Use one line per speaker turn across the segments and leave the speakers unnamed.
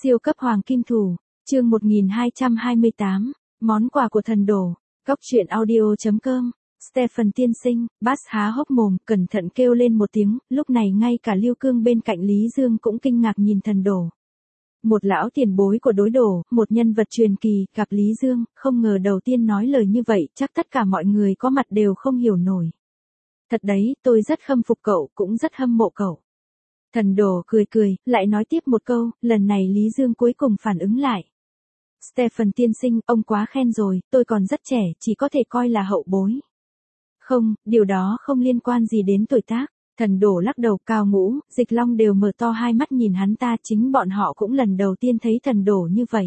Siêu cấp hoàng kim thủ, chương 1228, món quà của thần đồ, góc truyện audio.com, Stephen tiên sinh, Bass há hốc mồm, cẩn thận kêu lên một tiếng, lúc này ngay cả Lưu Cương bên cạnh Lý Dương cũng kinh ngạc nhìn thần đồ. Một lão tiền bối của đối đồ, một nhân vật truyền kỳ, gặp Lý Dương, không ngờ đầu tiên nói lời như vậy, chắc tất cả mọi người có mặt đều không hiểu nổi. Thật đấy, tôi rất khâm phục cậu, cũng rất hâm mộ cậu. Thần đồ cười cười, lại nói tiếp một câu, lần này Lý Dương cuối cùng phản ứng lại. Stephen tiên sinh, ông quá khen rồi, tôi còn rất trẻ, chỉ có thể coi là hậu bối. Không, điều đó không liên quan gì đến tuổi tác. Thần đổ lắc đầu. Cao Ngũ, Dịch Long đều mở to hai mắt nhìn hắn ta, chính bọn họ cũng lần đầu tiên thấy thần đổ như vậy.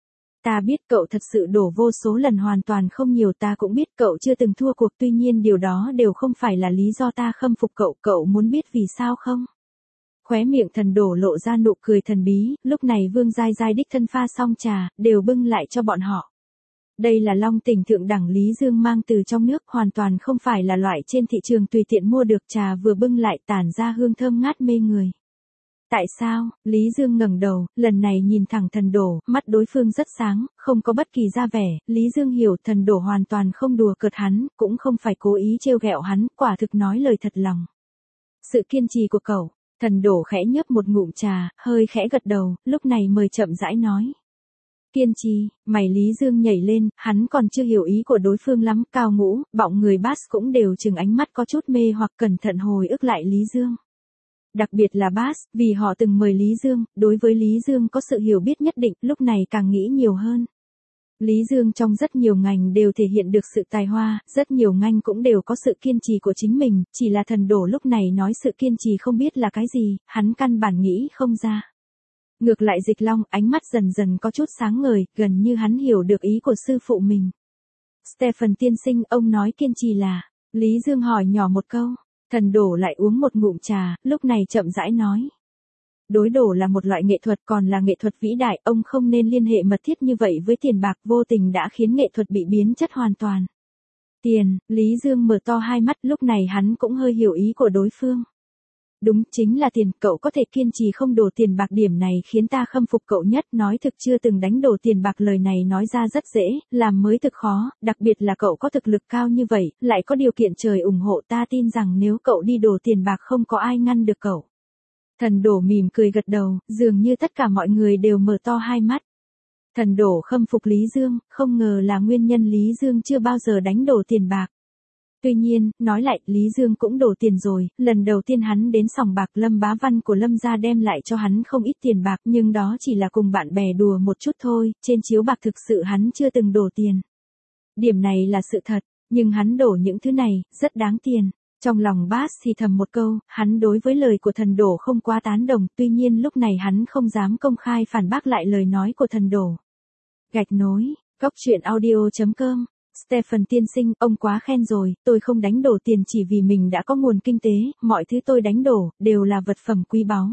Ta biết cậu thật sự đổ vô số lần, hoàn toàn không nhiều, ta cũng biết cậu chưa từng thua cuộc, tuy nhiên điều đó đều không phải là lý do ta khâm phục cậu, cậu muốn biết vì sao không? Khóe miệng thần đổ lộ ra nụ cười thần bí, lúc này Vương Giai Giai đích thân pha xong trà, đều bưng lại cho bọn họ. Đây là long tỉnh thượng đẳng Lý Dương mang từ trong nước, hoàn toàn không phải là loại trên thị trường tùy tiện mua được, trà vừa bưng lại tản ra hương thơm ngát mê người. Tại sao? Lý Dương ngẩng đầu, lần này nhìn thẳng thần đổ, mắt đối phương rất sáng, không có bất kỳ ra vẻ, Lý Dương hiểu thần đổ hoàn toàn không đùa cợt hắn, cũng không phải cố ý trêu ghẹo hắn, quả thực nói lời thật lòng. Sự kiên trì của cậu, thần đổ khẽ nhấp một ngụm trà, hơi khẽ gật đầu, lúc này mới chậm rãi nói. Kiên trì, mày Lý Dương nhảy lên, hắn còn chưa hiểu ý của đối phương lắm. Cao Ngũ, bọng người Bass cũng đều chừng ánh mắt có chút mê hoặc cẩn thận hồi ức lại Lý Dương. Đặc biệt là Bass, vì họ từng mời Lý Dương, đối với Lý Dương có sự hiểu biết nhất định, lúc này càng nghĩ nhiều hơn. Lý Dương trong rất nhiều ngành đều thể hiện được sự tài hoa, rất nhiều ngành cũng đều có sự kiên trì của chính mình, chỉ là thần đổ lúc này nói sự kiên trì không biết là cái gì, hắn căn bản nghĩ không ra. Ngược lại Dịch Long, ánh mắt dần dần có chút sáng ngời, gần như hắn hiểu được ý của sư phụ mình. Stephen tiên sinh, ông nói kiên trì là, Lý Dương hỏi nhỏ một câu, thần đổ lại uống một ngụm trà, lúc này chậm rãi nói. Đối đổ là một loại nghệ thuật, còn là nghệ thuật vĩ đại, ông không nên liên hệ mật thiết như vậy với tiền bạc, vô tình đã khiến nghệ thuật bị biến chất hoàn toàn. Tiền, Lý Dương mở to hai mắt, lúc này hắn cũng hơi hiểu ý của đối phương. Đúng, chính là tiền, cậu có thể kiên trì không đổ tiền bạc, điểm này khiến ta khâm phục cậu nhất, nói thực chưa từng đánh đổ tiền bạc, lời này nói ra rất dễ, làm mới thực khó, đặc biệt là cậu có thực lực cao như vậy, lại có điều kiện trời ủng hộ, ta tin rằng nếu cậu đi đổ tiền bạc không có ai ngăn được cậu. Thần đổ mỉm cười gật đầu, dường như tất cả mọi người đều mở to hai mắt. Thần đổ khâm phục Lý Dương, không ngờ là nguyên nhân Lý Dương chưa bao giờ đánh đổ tiền bạc. Tuy nhiên, nói lại, Lý Dương cũng đổ tiền rồi, lần đầu tiên hắn đến sòng bạc Lâm Bá Văn của Lâm gia đem lại cho hắn không ít tiền bạc, nhưng đó chỉ là cùng bạn bè đùa một chút thôi, trên chiếu bạc thực sự hắn chưa từng đổ tiền. Điểm này là sự thật, nhưng hắn đổ những thứ này, rất đáng tiền. Trong lòng Bass thì thầm một câu, hắn đối với lời của thần đổ không quá tán đồng, tuy nhiên lúc này hắn không dám công khai phản bác lại lời nói của thần đổ. Gạch nối, góc truyện audio.com. Stephen tiên sinh, ông quá khen rồi, tôi không đánh đổ tiền chỉ vì mình đã có nguồn kinh tế, mọi thứ tôi đánh đổ, đều là vật phẩm quý báu.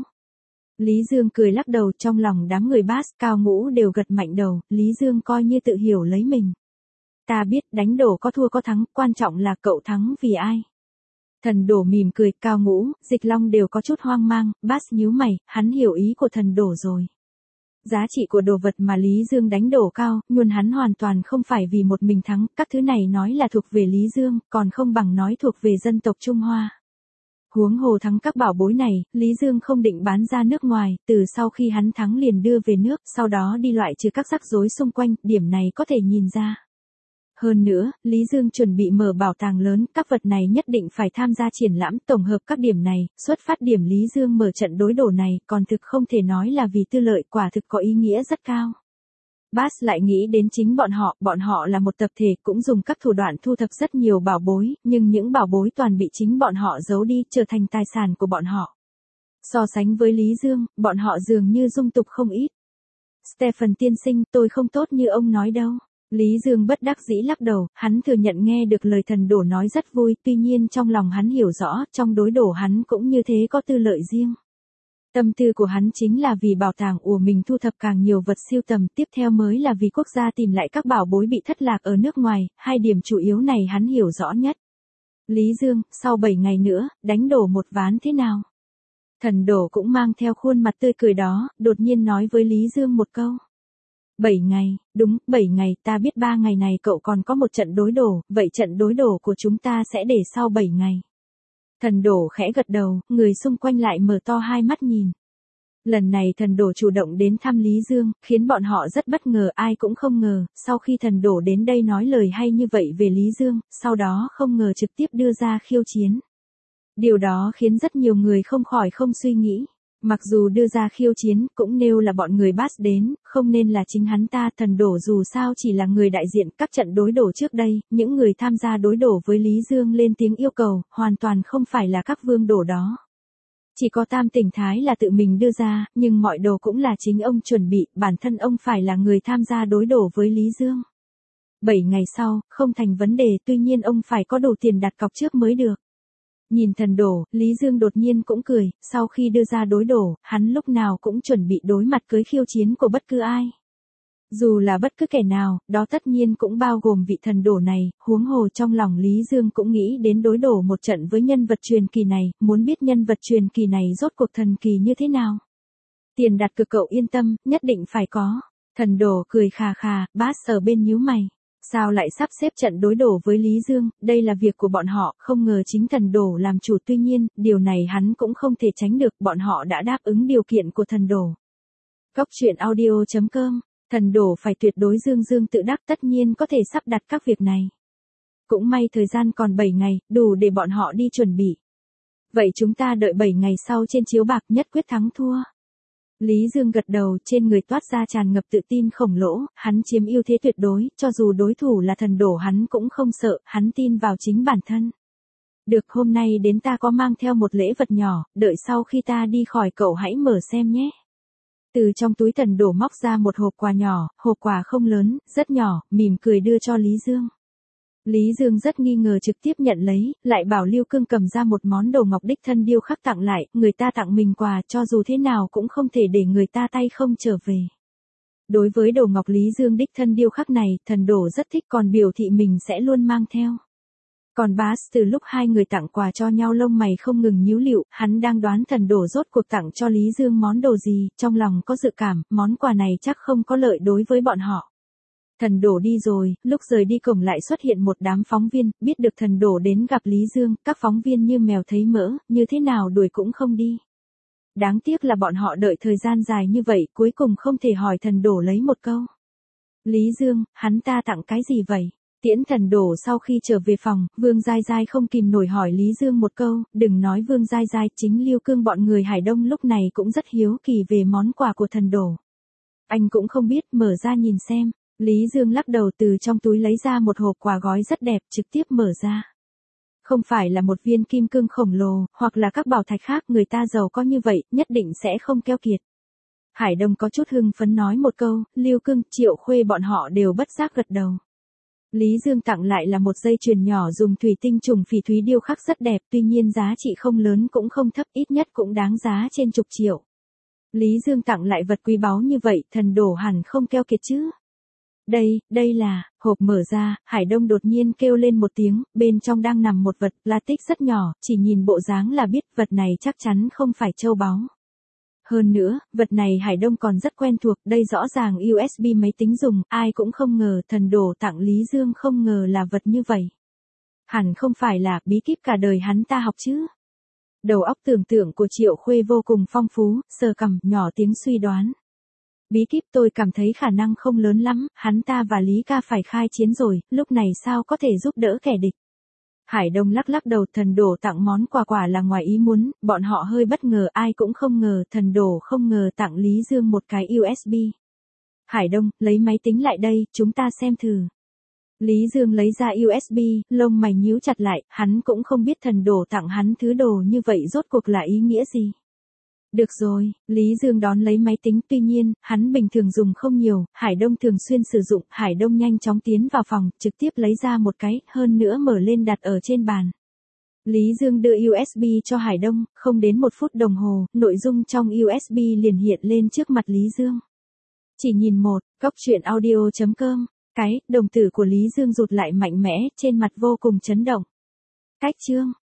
Lý Dương cười lắc đầu, trong lòng đám người Bass, Cao Ngũ đều gật mạnh đầu, Lý Dương coi như tự hiểu lấy mình. Ta biết, đánh đổ có thua có thắng, quan trọng là cậu thắng vì ai. Thần đổ mỉm cười, Cao Ngũ, Dịch Long đều có chút hoang mang, Bass nhíu mày, hắn hiểu ý của thần đổ rồi. Giá trị của đồ vật mà Lý Dương đánh đổ cao, nhưng hắn hoàn toàn không phải vì một mình thắng, các thứ này nói là thuộc về Lý Dương, còn không bằng nói thuộc về dân tộc Trung Hoa. Huống hồ thắng các bảo bối này, Lý Dương không định bán ra nước ngoài, từ sau khi hắn thắng liền đưa về nước, sau đó đi loại trừ các rắc rối xung quanh, điểm này có thể nhìn ra. Hơn nữa, Lý Dương chuẩn bị mở bảo tàng lớn, các vật này nhất định phải tham gia triển lãm, tổng hợp các điểm này, xuất phát điểm Lý Dương mở trận đối đổ này, còn thực không thể nói là vì tư lợi, quả thực có ý nghĩa rất cao. Bass lại nghĩ đến chính bọn họ là một tập thể, cũng dùng các thủ đoạn thu thập rất nhiều bảo bối, nhưng những bảo bối toàn bị chính bọn họ giấu đi, trở thành tài sản của bọn họ. So sánh với Lý Dương, bọn họ dường như dung tục không ít. Stephen tiên sinh, tôi không tốt như ông nói đâu. Lý Dương bất đắc dĩ lắc đầu, hắn thừa nhận nghe được lời thần đổ nói rất vui, tuy nhiên trong lòng hắn hiểu rõ, trong đối đổ hắn cũng như thế có tư lợi riêng. Tâm tư của hắn chính là vì bảo tàng của mình thu thập càng nhiều vật siêu tầm, tiếp theo mới là vì quốc gia tìm lại các bảo bối bị thất lạc ở nước ngoài, hai điểm chủ yếu này hắn hiểu rõ nhất. Lý Dương, sau 7 ngày nữa, đánh đổ một ván thế nào? Thần Đổ cũng mang theo khuôn mặt tươi cười đó, đột nhiên nói với Lý Dương một câu. 7 ngày, đúng, 7 ngày, ta biết 3 ngày này cậu còn có một trận đối đổ, vậy trận đối đổ của chúng ta sẽ để sau 7 ngày. Thần Đổ khẽ gật đầu, người xung quanh lại mở to hai mắt nhìn. Lần này Thần Đổ chủ động đến thăm Lý Dương, khiến bọn họ rất bất ngờ, ai cũng không ngờ, sau khi Thần Đổ đến đây nói lời hay như vậy về Lý Dương, sau đó không ngờ trực tiếp đưa ra khiêu chiến. Điều đó khiến rất nhiều người không khỏi không suy nghĩ. Mặc dù đưa ra khiêu chiến, cũng nêu là bọn người Bass đến, không nên là chính hắn ta. Thần Đổ dù sao chỉ là người đại diện các trận đối đổ trước đây, những người tham gia đối đổ với Lý Dương lên tiếng yêu cầu, hoàn toàn không phải là các vương đổ đó. Chỉ có Tam Tỉnh Thái là tự mình đưa ra, nhưng mọi đồ cũng là chính ông chuẩn bị, bản thân ông phải là người tham gia đối đổ với Lý Dương. 7 ngày sau, không thành vấn đề, tuy nhiên ông phải có đủ tiền đặt cọc trước mới được. Nhìn Thần Đổ, Lý Dương đột nhiên cũng cười, sau khi đưa ra đối đổ, hắn lúc nào cũng chuẩn bị đối mặt với khiêu chiến của bất cứ ai. Dù là bất cứ kẻ nào, đó tất nhiên cũng bao gồm vị Thần Đổ này, huống hồ trong lòng Lý Dương cũng nghĩ đến đối đổ một trận với nhân vật truyền kỳ này, muốn biết nhân vật truyền kỳ này rốt cuộc thần kỳ như thế nào. Tiền đặt cược cậu yên tâm, nhất định phải có. Thần Đổ cười khà khà, Bass ở bên nhíu mày. Sao lại sắp xếp trận đối đổ với Lý Dương, đây là việc của bọn họ, không ngờ chính Thần Đổ làm chủ, tuy nhiên, điều này hắn cũng không thể tránh được, bọn họ đã đáp ứng điều kiện của Thần Đổ. Góc truyện audio.com, Thần Đổ phải tuyệt đối Dương tự đắc, tất nhiên có thể sắp đặt các việc này. Cũng may thời gian còn 7 ngày, đủ để bọn họ đi chuẩn bị. Vậy chúng ta đợi 7 ngày sau trên chiếu bạc nhất quyết thắng thua. Lý Dương gật đầu, trên người toát ra tràn ngập tự tin khổng lỗ, hắn chiếm ưu thế tuyệt đối, cho dù đối thủ là Thần Đổ hắn cũng không sợ, hắn tin vào chính bản thân. Được, hôm nay đến ta có mang theo một lễ vật nhỏ, đợi sau khi ta đi khỏi cậu hãy mở xem nhé. Từ trong túi Thần Đổ móc ra một hộp quà nhỏ, hộp quà không lớn, rất nhỏ, mỉm cười đưa cho Lý Dương. Lý Dương rất nghi ngờ trực tiếp nhận lấy, lại bảo Lưu Cương cầm ra một món đồ ngọc đích thân điêu khắc tặng lại, người ta tặng mình quà cho dù thế nào cũng không thể để người ta tay không trở về. Đối với đồ ngọc Lý Dương đích thân điêu khắc này, Thần Đổ rất thích còn biểu thị mình sẽ luôn mang theo. Còn Bass từ lúc hai người tặng quà cho nhau lông mày không ngừng nhíu lịu, hắn đang đoán Thần Đổ rốt cuộc tặng cho Lý Dương món đồ gì, trong lòng có dự cảm, món quà này chắc không có lợi đối với bọn họ. Thần Đổ đi rồi, lúc rời đi cổng lại xuất hiện một đám phóng viên, biết được Thần Đổ đến gặp Lý Dương, các phóng viên như mèo thấy mỡ, như thế nào đuổi cũng không đi. Đáng tiếc là bọn họ đợi thời gian dài như vậy, cuối cùng không thể hỏi Thần Đổ lấy một câu. Lý Dương, hắn ta tặng cái gì vậy? Tiễn Thần Đổ sau khi trở về phòng, Vương Giai Giai không kìm nổi hỏi Lý Dương một câu, đừng nói Vương Giai Giai, chính Lưu Cương bọn người Hải Đông lúc này cũng rất hiếu kỳ về món quà của Thần Đổ. Anh cũng không biết, mở ra nhìn xem. Lý Dương lắc đầu, từ trong túi lấy ra một hộp quà gói rất đẹp, trực tiếp mở ra. Không phải là một viên kim cương khổng lồ, hoặc là các bảo thạch khác, người ta giàu có như vậy, nhất định sẽ không keo kiệt. Hải Đông có chút hưng phấn nói một câu, Lưu Cương, Triệu Khuê bọn họ đều bất giác gật đầu. Lý Dương tặng lại là một dây chuyền nhỏ dùng thủy tinh trùng phỉ thúy điêu khắc rất đẹp, tuy nhiên giá trị không lớn cũng không thấp, ít nhất cũng đáng giá trên chục triệu. Lý Dương tặng lại vật quý báu như vậy, Thần Đổ hẳn không keo kiệt chứ. Đây là, hộp mở ra, Hải Đông đột nhiên kêu lên một tiếng, bên trong đang nằm một vật plastic rất nhỏ, chỉ nhìn bộ dáng là biết vật này chắc chắn không phải châu báu. Hơn nữa, vật này Hải Đông còn rất quen thuộc, đây rõ ràng USB máy tính dùng, ai cũng không ngờ Thần Đổ tặng Lý Dương không ngờ là vật như vậy. Hẳn không phải là bí kíp cả đời hắn ta học chứ. Đầu óc tưởng tượng của Triệu Khuê vô cùng phong phú, sờ cằm, nhỏ tiếng suy đoán. Bí kíp tôi cảm thấy khả năng không lớn lắm, hắn ta và Lý ca phải khai chiến rồi, lúc này sao có thể giúp đỡ kẻ địch. Hải Đông lắc đầu, Thần Đổ tặng món quà quả là ngoài ý muốn, bọn họ hơi bất ngờ, ai cũng không ngờ, Thần Đổ không ngờ tặng Lý Dương một cái USB. Hải Đông, lấy máy tính lại đây, chúng ta xem thử. Lý Dương lấy ra USB, lông mày nhíu chặt lại, hắn cũng không biết Thần Đổ tặng hắn thứ đồ như vậy rốt cuộc là ý nghĩa gì. Được rồi, Lý Dương đón lấy máy tính, tuy nhiên, hắn bình thường dùng không nhiều, Hải Đông thường xuyên sử dụng, Hải Đông nhanh chóng tiến vào phòng, trực tiếp lấy ra một cái, hơn nữa mở lên đặt ở trên bàn. Lý Dương đưa USB cho Hải Đông, không đến 1 phút đồng hồ, nội dung trong USB liền hiện lên trước mặt Lý Dương. Chỉ nhìn một, góc truyện audio.com, đồng tử của Lý Dương rụt lại mạnh mẽ, trên mặt vô cùng chấn động. Cách chương.